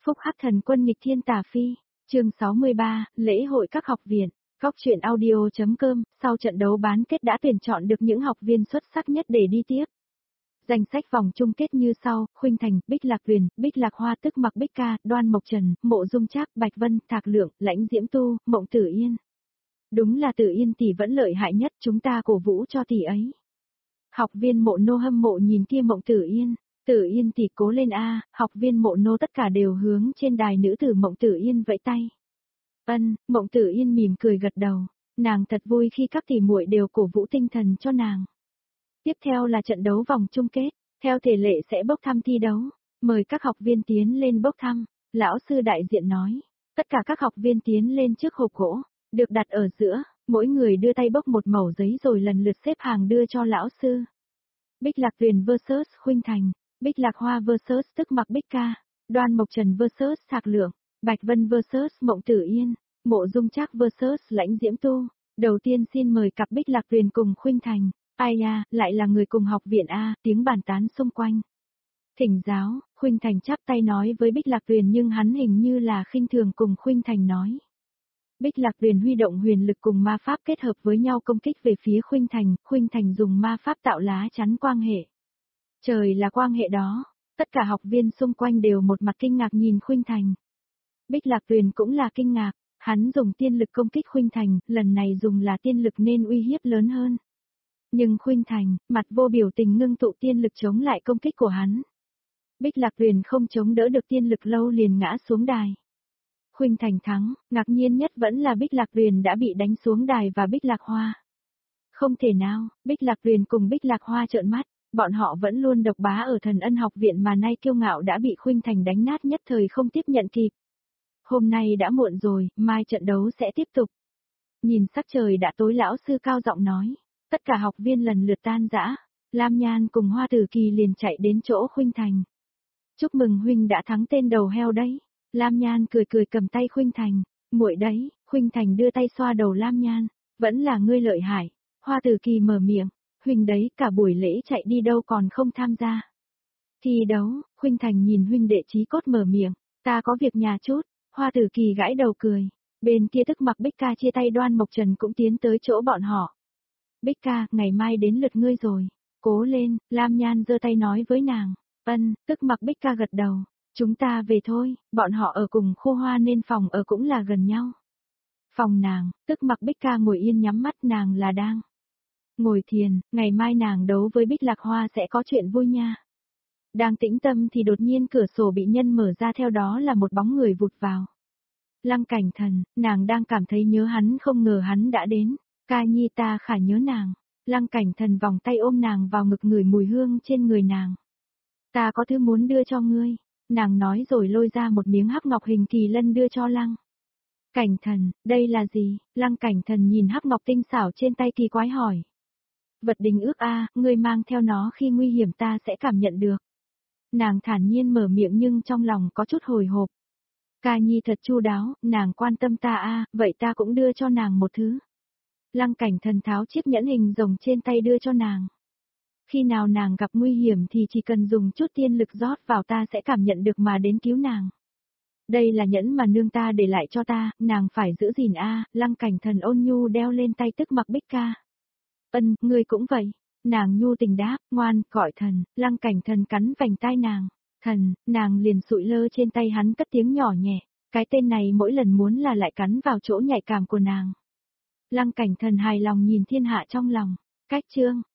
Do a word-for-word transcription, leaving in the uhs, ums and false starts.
Phúc Hắc Thần Quân nghịch thiên tà phi, chương sáu mươi ba, lễ hội các học viện. Góc truyện audio.com, sau trận đấu bán kết đã tuyển chọn được những học viên xuất sắc nhất để đi tiếp. Danh sách vòng chung kết như sau: Khuynh Thành, Bích Lạc Tuyền, Bích Lạc Hoa tức Mặc Bích Ca, Đoan Mộc Trần, Mộ Dung Trác, Bạch Vân, Thạc Lượng, Lãnh Diễm Tu, Mộng Tử Yên. Đúng là Tử Yên tỷ vẫn lợi hại nhất, chúng ta cổ vũ cho tỷ ấy. Học viên Mộ Nô hâm mộ nhìn kia Mộng Tử Yên. Tử Yên tỷ cố lên a, học viên Mộ Nô tất cả đều hướng trên đài nữ tử Mộng Tử Yên vẫy tay. Ân, Mộng Tử Yên mỉm cười gật đầu, nàng thật vui khi các tỷ muội đều cổ vũ tinh thần cho nàng. Tiếp theo là trận đấu vòng chung kết, theo thể lệ sẽ bốc thăm thi đấu, mời các học viên tiến lên bốc thăm, lão sư đại diện nói. Tất cả các học viên tiến lên trước hộp gỗ, được đặt ở giữa, mỗi người đưa tay bốc một mẩu giấy rồi lần lượt xếp hàng đưa cho lão sư. Bích Lạc Tuyền versus Khuynh Thành, Bích Lạc Hoa versus tức Mặc Bích Ca, Đoan Mộc Trần versus Thạc Lượng, Bạch Vân versus Mộng Tử Yên, Mộ Dung Trác versus Lãnh Diễm Tu. Đầu tiên xin mời cặp Bích Lạc Tuyền cùng Khuynh Thành. Ai à, lại là người cùng học viện a, tiếng bàn tán xung quanh. Thỉnh giáo, Khuynh Thành chắp tay nói với Bích Lạc Tuyền nhưng hắn hình như là khinh thường cùng Khuynh Thành nói. Bích Lạc Tuyền huy động huyền lực cùng ma pháp kết hợp với nhau công kích về phía Khuynh Thành, Khuynh Thành dùng ma pháp tạo lá chắn quang hệ. Trời là quang hệ đó, tất cả học viên xung quanh đều một mặt kinh ngạc nhìn Khuynh Thành. Bích Lạc Tuyền cũng là kinh ngạc, hắn dùng tiên lực công kích Khuynh Thành, lần này dùng là tiên lực nên uy hiếp lớn hơn. Nhưng Khuynh Thành, mặt vô biểu tình ngưng tụ tiên lực chống lại công kích của hắn. Bích Lạc Tuyền không chống đỡ được tiên lực lâu liền ngã xuống đài. Khuynh Thành thắng, ngạc nhiên nhất vẫn là Bích Lạc Tuyền đã bị đánh xuống đài và Bích Lạc Hoa. Không thể nào, Bích Lạc Tuyền cùng Bích Lạc Hoa trợn mắt, bọn họ vẫn luôn độc bá ở Thần Ân học viện mà nay kiêu ngạo đã bị Khuynh Thành đánh nát nhất thời không tiếp nhận kịp. Hôm nay đã muộn rồi, mai trận đấu sẽ tiếp tục. Nhìn sắc trời đã tối lão sư cao giọng nói. Tất cả học viên lần lượt tan rã, Lam Nhan cùng Hoa Tử Kỳ liền chạy đến chỗ Khuynh Thành. Chúc mừng huynh đã thắng tên đầu heo đấy. Lam Nhan cười cười cầm tay Khuynh Thành, muội đấy. Khuynh Thành đưa tay xoa đầu Lam Nhan, vẫn là ngươi lợi hại. Hoa Tử Kỳ mở miệng, huynh đấy cả buổi lễ chạy đi đâu còn không tham gia. Thi đấu, Khuynh Thành nhìn huynh đệ chí cốt mở miệng, ta có việc nhà chút. Hoa Tử Kỳ gãi đầu cười, bên kia tức Mặc Bích Ca chia tay Đoan Mộc Trần cũng tiến tới chỗ bọn họ. Bích Ca, ngày mai đến lượt ngươi rồi. Cố lên, Lam Nhan giơ tay nói với nàng. Ân, tức Mặc Bích Ca gật đầu. Chúng ta về thôi, bọn họ ở cùng khu hoa nên phòng ở cũng là gần nhau. Phòng nàng, tức Mặc Bích Ca ngồi yên nhắm mắt, nàng là đang ngồi thiền, ngày mai nàng đấu với Bích Lạc Hoa sẽ có chuyện vui nha. Đang tĩnh tâm thì đột nhiên cửa sổ bị nhân mở ra, theo đó là một bóng người vụt vào. Lăng Cảnh Thần, nàng đang cảm thấy nhớ hắn, không ngờ hắn đã đến. Ca Nhi ta khả nhớ nàng. Lăng Cảnh Thần vòng tay ôm nàng vào ngực, ngửi mùi hương trên người nàng. Ta có thứ muốn đưa cho ngươi. Nàng nói rồi lôi ra một miếng hắc ngọc hình kỳ lân đưa cho Lăng Cảnh Thần. Đây là gì? Lăng Cảnh Thần nhìn hắc ngọc tinh xảo trên tay kỳ quái hỏi. Vật đình ước a, ngươi mang theo nó khi nguy hiểm ta sẽ cảm nhận được. Nàng thản nhiên mở miệng nhưng trong lòng có chút hồi hộp. Ca Nhi thật chu đáo, nàng quan tâm ta a, vậy ta cũng đưa cho nàng một thứ. Lăng Cảnh Thần tháo chiếc nhẫn hình rồng trên tay đưa cho nàng. Khi nào nàng gặp nguy hiểm thì chỉ cần dùng chút tiên lực rót vào ta sẽ cảm nhận được mà đến cứu nàng. Đây là nhẫn mà nương ta để lại cho ta, nàng phải giữ gìn a. Lăng Cảnh Thần ôn nhu đeo lên tay tức Mặc Bích Ca. Ân, ngươi cũng vậy. Nàng nhu tình đáp, ngoan, gọi thần. Lăng Cảnh Thần cắn vành tai nàng. Thần, nàng liền sụi lơ trên tay hắn cất tiếng nhỏ nhẹ. Cái tên này mỗi lần muốn là lại cắn vào chỗ nhạy cảm của nàng. Lăng Cảnh Thần hài lòng nhìn thiên hạ trong lòng. Cách chương.